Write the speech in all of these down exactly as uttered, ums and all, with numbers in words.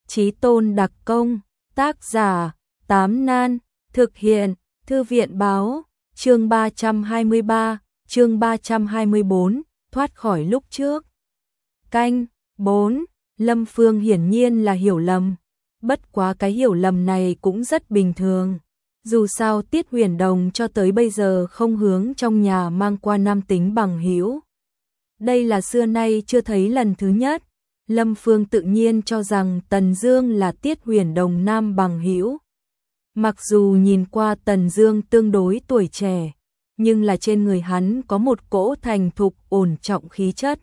Chí tôn đặc công, tác giả, Tám Nan, thực hiện, Thư viện báo, chương ba trăm hai mươi ba, chương ba trăm hai mươi bốn, thoát khỏi lúc trước. Canh, bốn, Lâm Phương hiển nhiên là hiểu lầm. Bất quá cái hiểu lầm này cũng rất bình thường. Dù sao Tiết Huyền Đồng cho tới bây giờ không hướng trong nhà mang qua nam tính bằng hữu. Đây là xưa nay chưa thấy lần thứ nhất. Lâm Phương tự nhiên cho rằng Tần Dương là Tiết Huyền Đồng nam bằng hữu. Mặc dù nhìn qua Tần Dương tương đối tuổi trẻ, nhưng là trên người hắn có một cỗ thành thục ổn trọng khí chất.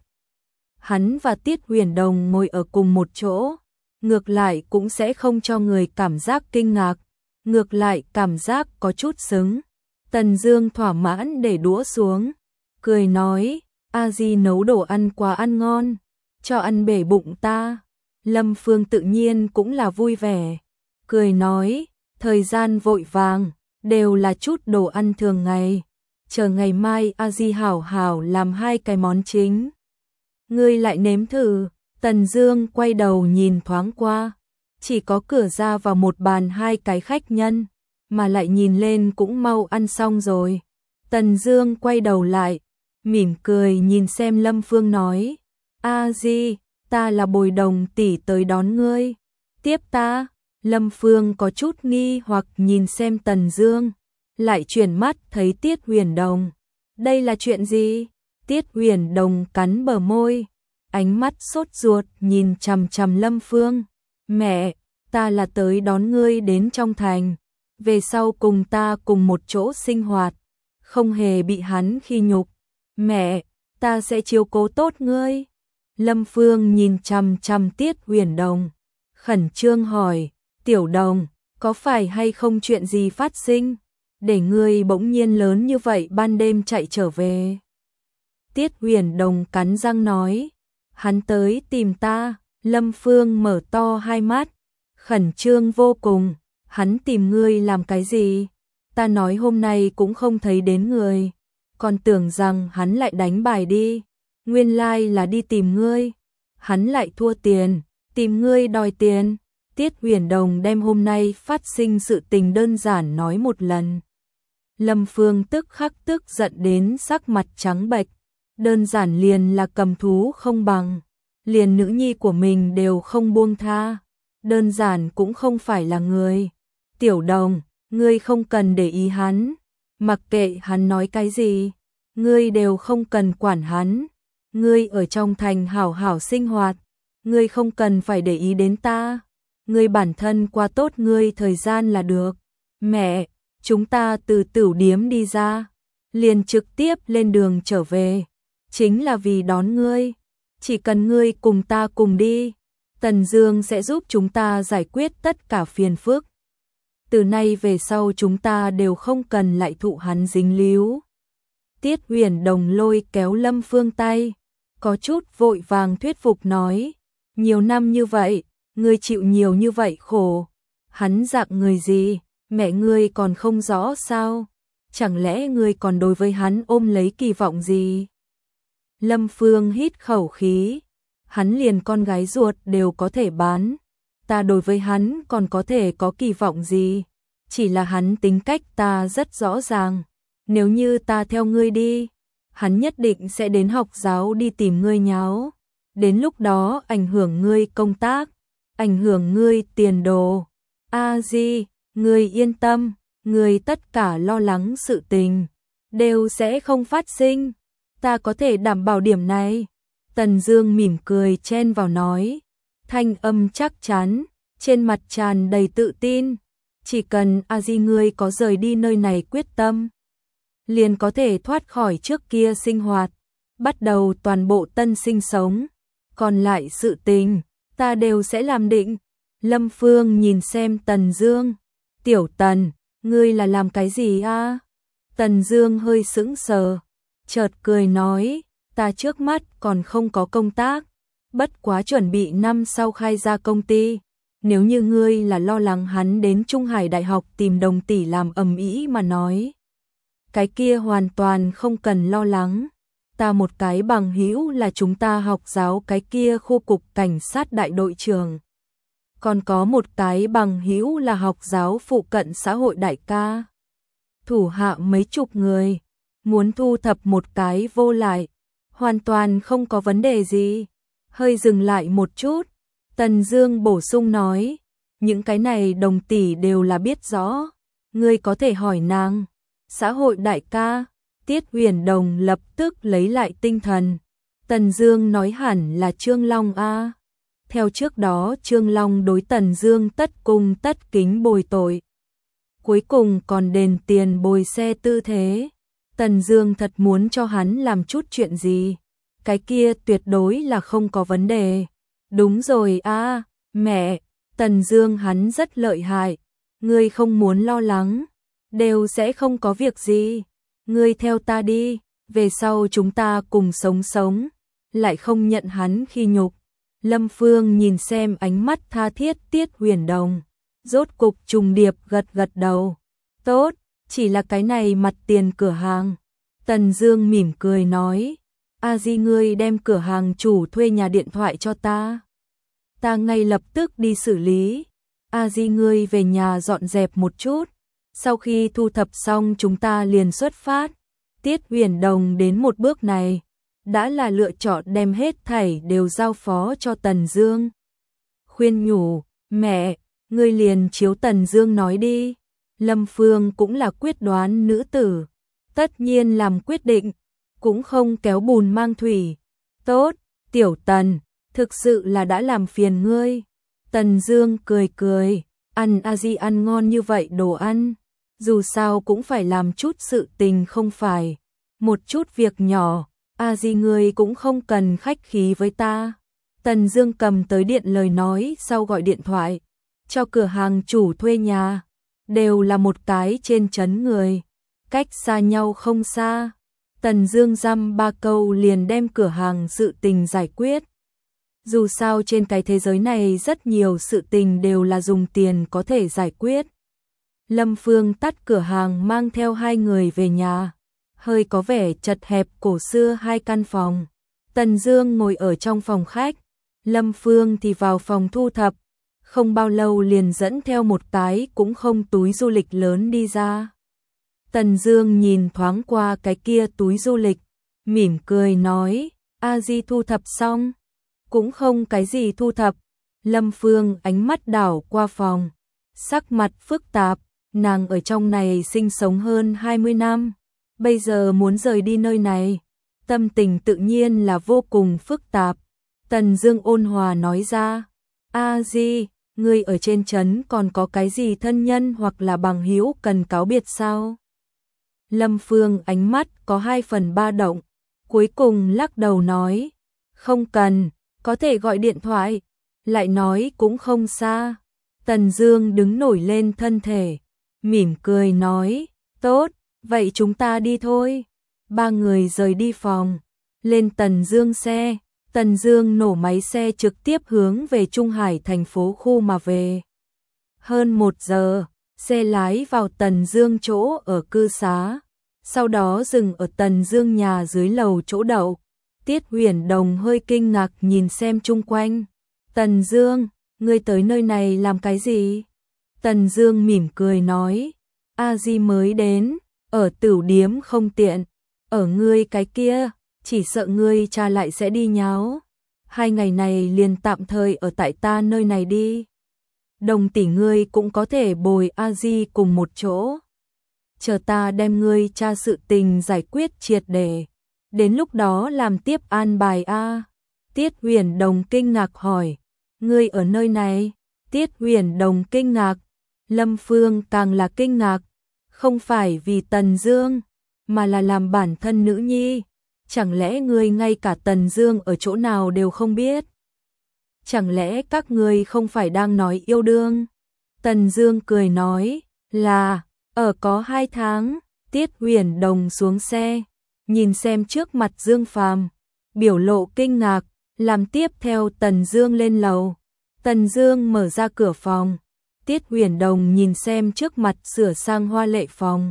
Hắn và Tiết Huyền Đồng ngồi ở cùng một chỗ, ngược lại cũng sẽ không cho người cảm giác kinh ngạc, ngược lại cảm giác có chút sướng. Tần Dương thỏa mãn để đũa xuống, cười nói, A Di nấu đồ ăn quá ăn ngon, cho ăn bể bụng ta. Lâm Phương tự nhiên cũng là vui vẻ, cười nói, thời gian vội vàng, đều là chút đồ ăn thường ngày, chờ ngày mai A Di hảo hảo làm hai cái món chính. Ngươi lại nếm thử. Tần Dương quay đầu nhìn thoáng qua, chỉ có cửa ra vào một bàn hai cái khách nhân, mà lại nhìn lên cũng mau ăn xong rồi. Tần Dương quay đầu lại, mỉm cười nhìn xem Lâm Phương nói, A Di, ta là Bồi Đồng tỷ tới đón ngươi, tiếp ta. Lâm Phương có chút nghi hoặc nhìn xem Tần Dương, lại chuyển mắt thấy Tiết Huyền Đồng. Đây là chuyện gì? Tiết Huyền Đồng cắn bờ môi, ánh mắt sốt ruột nhìn chằm chằm Lâm Phương. Mẹ, ta là tới đón ngươi đến trong thành, về sau cùng ta cùng một chỗ sinh hoạt, không hề bị hắn khi nhục. Mẹ, ta sẽ chiếu cố tốt ngươi. Lâm Phương nhìn chằm chằm Tiết Huyền Đồng, khẩn trương hỏi, Tiểu Đồng, có phải hay không chuyện gì phát sinh, để ngươi bỗng nhiên lớn như vậy ban đêm chạy trở về? Tiết Huyền Đồng cắn răng nói, hắn tới tìm ta. Lâm Phương mở to hai mắt, khẩn trương vô cùng, hắn tìm ngươi làm cái gì? Ta nói hôm nay cũng không thấy đến người, còn tưởng rằng hắn lại đánh bài đi, nguyên lai là đi tìm ngươi. Hắn lại thua tiền, tìm ngươi đòi tiền. Tiết Huyền Đồng đem hôm nay phát sinh sự tình đơn giản nói một lần. Lâm Phương tức khắc tức giận đến sắc mặt trắng bệch, đơn giản liền là cầm thú không bằng, liền nữ nhi của mình đều không buông tha, đơn giản cũng không phải là người. Tiểu Đồng, ngươi không cần để ý hắn, mặc kệ hắn nói cái gì, ngươi đều không cần quản hắn, ngươi ở trong thành hảo hảo sinh hoạt, ngươi không cần phải để ý đến ta, ngươi bản thân qua tốt ngươi thời gian là được. Mẹ, chúng ta từ tửu điếm đi ra, liền trực tiếp lên đường trở về, chính là vì đón ngươi. Chỉ cần ngươi cùng ta cùng đi, Tần Dương sẽ giúp chúng ta giải quyết tất cả phiền phức. Từ nay về sau chúng ta đều không cần lại thụ hắn dính líu. Tiết Huyền Đồng lôi kéo Lâm Phương tay, có chút vội vàng thuyết phục nói, nhiều năm như vậy, ngươi chịu nhiều như vậy khổ, hắn dạng người gì, mẹ ngươi còn không rõ sao? Chẳng lẽ ngươi còn đối với hắn ôm lấy kỳ vọng gì? Lâm Phương hít khẩu khí, hắn liền con gái ruột đều có thể bán, ta đối với hắn còn có thể có kỳ vọng gì? Chỉ là hắn tính cách ta rất rõ ràng, nếu như ta theo ngươi đi, hắn nhất định sẽ đến học giáo đi tìm ngươi nháo, đến lúc đó ảnh hưởng ngươi công tác, ảnh hưởng ngươi tiền đồ. A Di, ngươi yên tâm, ngươi tất cả lo lắng sự tình đều sẽ không phát sinh, ta có thể đảm bảo điểm này. Tần Dương mỉm cười chen vào nói, thanh âm chắc chắn, trên mặt tràn đầy tự tin, chỉ cần A Di ngươi có rời đi nơi này quyết tâm, liền có thể thoát khỏi trước kia sinh hoạt, bắt đầu toàn bộ tân sinh sống, còn lại sự tình ta đều sẽ làm định. Lâm Phương nhìn xem Tần Dương, Tiểu Tần, ngươi là làm cái gì a? Tần Dương hơi sững sờ, chợt cười nói, ta trước mắt còn không có công tác, bất quá chuẩn bị năm sau khai ra công ty, nếu như ngươi là lo lắng hắn đến Trung Hải Đại học tìm Đồng tỷ làm ầm ĩ mà nói, cái kia hoàn toàn không cần lo lắng, ta một cái bằng hữu là chúng ta học giáo cái kia khu cục cảnh sát đại đội trưởng, còn có một cái bằng hữu là học giáo phụ cận xã hội đại ca. Thủ hạ mấy chục người, muốn thu thập một cái vô lại, hoàn toàn không có vấn đề gì. Hơi dừng lại một chút, Tần Dương bổ sung nói, những cái này Đồng tỷ đều là biết rõ, ngươi có thể hỏi nàng. Xã hội đại ca, Tiết Huyền Đồng lập tức lấy lại tinh thần. Tần Dương nói hẳn là Trương Long a. Theo trước đó Trương Long đối Tần Dương tất cung tất kính bồi tội, cuối cùng còn đền tiền bồi xe tư thế. Tần Dương thật muốn cho hắn làm chút chuyện gì, cái kia tuyệt đối là không có vấn đề. Đúng rồi a, mẹ, Tần Dương hắn rất lợi hại, ngươi không muốn lo lắng, đều sẽ không có việc gì. Ngươi theo ta đi, về sau chúng ta cùng sống sống, lại không nhận hắn khi nhục. Lâm Phương nhìn xem ánh mắt tha thiết Tiết Huyền Đồng, rốt cục trùng điệp gật gật đầu. Tốt, chỉ là cái này mặt tiền cửa hàng. Tần Dương mỉm cười nói, A Di ngươi đem cửa hàng chủ thuê nhà điện thoại cho ta. Ta ngay lập tức đi xử lý. A Di ngươi về nhà dọn dẹp một chút. Sau khi thu thập xong chúng ta liền xuất phát. Tiết Huyền Đồng đến một bước này, đã là lựa chọn đem hết thảy đều giao phó cho Tần Dương. Khuyên nhủ, mẹ, ngươi liền chiếu Tần Dương nói đi. Lâm Phương cũng là quyết đoán nữ tử, tất nhiên làm quyết định, cũng không kéo bùn mang thủy. Tốt, Tiểu Tần, thực sự là đã làm phiền ngươi. Tần Dương cười cười, ăn A Di ăn ngon như vậy đồ ăn, dù sao cũng phải làm chút sự tình không phải, một chút việc nhỏ, A Di ngươi cũng không cần khách khí với ta. Tần Dương cầm tới điện lời nói sau gọi điện thoại cho cửa hàng chủ thuê nhà, đều là một cái trên trấn người, cách xa nhau không xa. Tần Dương dăm ba câu liền đem cửa hàng sự tình giải quyết. Dù sao trên cái thế giới này rất nhiều sự tình đều là dùng tiền có thể giải quyết. Lâm Phương tắt cửa hàng mang theo hai người về nhà, hơi có vẻ chật hẹp cổ xưa hai căn phòng. Tần Dương ngồi ở trong phòng khách, Lâm Phương thì vào phòng thu thập, không bao lâu liền dẫn theo một cái cũng không túi du lịch lớn đi ra. Tần Dương nhìn thoáng qua cái kia túi du lịch, mỉm cười nói, A Di thu thập xong. Cũng không cái gì thu thập. Lâm Phương ánh mắt đảo qua phòng, sắc mặt phức tạp, nàng ở trong này sinh sống hơn hai mươi năm, bây giờ muốn rời đi nơi này, tâm tình tự nhiên là vô cùng phức tạp. Tần Dương ôn hòa nói ra, A Di, ngươi ở trên trấn còn có cái gì thân nhân hoặc là bằng hữu cần cáo biệt sao? Lâm Phương ánh mắt có hai phần ba động, cuối cùng lắc đầu nói, không cần, có thể gọi điện thoại, lại nói cũng không xa. Tần Dương đứng nổi lên thân thể, mỉm cười nói, tốt, vậy chúng ta đi thôi. Ba người rời đi phòng, lên Tần Dương xe, Tần Dương nổ máy xe trực tiếp hướng về Trung Hải thành phố khu mà về. Hơn một giờ, xe lái vào Tần Dương chỗ ở cư xá, sau đó dừng ở Tần Dương nhà dưới lầu chỗ đậu. Tiết Huyền Đồng hơi kinh ngạc nhìn xem chung quanh. Tần Dương, ngươi tới nơi này làm cái gì? Tần Dương mỉm cười nói, A Di mới đến, ở tửu điếm không tiện, ở ngươi cái kia, chỉ sợ ngươi cha lại sẽ đi nháo. Hai ngày này liền tạm thời ở tại ta nơi này đi. Đồng tỷ ngươi cũng có thể bồi A Di cùng một chỗ. Chờ ta đem ngươi cha sự tình giải quyết triệt để. Đến lúc đó làm tiếp an bài a. Tiết Huyền Đồng kinh ngạc hỏi, ngươi ở nơi này? Tiết Huyền Đồng kinh ngạc, Lâm Phương càng là kinh ngạc, không phải vì Tần Dương, mà là làm bản thân nữ nhi. Chẳng lẽ ngươi ngay cả Tần Dương ở chỗ nào đều không biết? Chẳng lẽ các ngươi không phải đang nói yêu đương? Tần Dương cười nói, là, ở có hai tháng. Tiết Huyền Đồng xuống xe, nhìn xem trước mặt Dương Phàm, biểu lộ kinh ngạc, làm tiếp theo Tần Dương lên lầu. Tần Dương mở ra cửa phòng, Tiết Huyền Đồng nhìn xem trước mặt sửa sang hoa lệ phòng,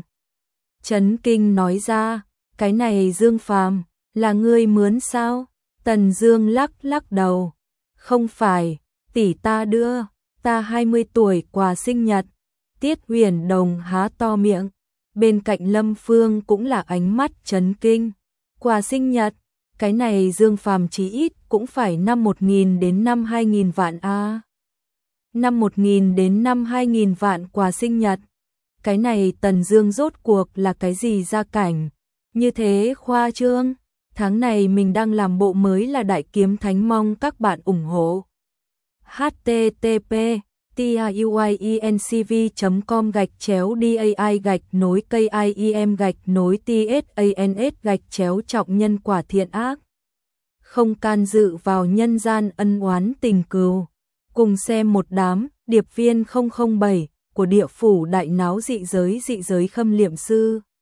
chấn kinh nói ra, cái này Dương Phàm, là ngươi mướn sao? Tần Dương lắc lắc đầu, không phải, tỷ ta đưa. ta hai mươi tuổi quà sinh nhật. Tiết Huyền Đồng há to miệng, bên cạnh Lâm Phương cũng là ánh mắt chấn kinh. Quà sinh nhật, cái này Dương Phàm chí ít cũng phải năm một nghìn đến năm hai nghìn vạn a. À. Năm một nghìn đến năm hai nghìn vạn quà sinh nhật. Cái này Tần Dương rốt cuộc là cái gì gia cảnh? Như thế khoa trương. Tháng này mình đang làm bộ mới là Đại Kiếm Thánh, mong các bạn ủng hộ. h t t p tuyiencv chấm com gạch chéo dai gạch nối kim gạch nối tsans gạch chéo trọng nhân quả thiện ác. Không can dự vào nhân gian ân oán tình cừu. Cùng xem một đám điệp viên không không bảy của địa phủ đại náo dị giới dị giới khâm liệm sư.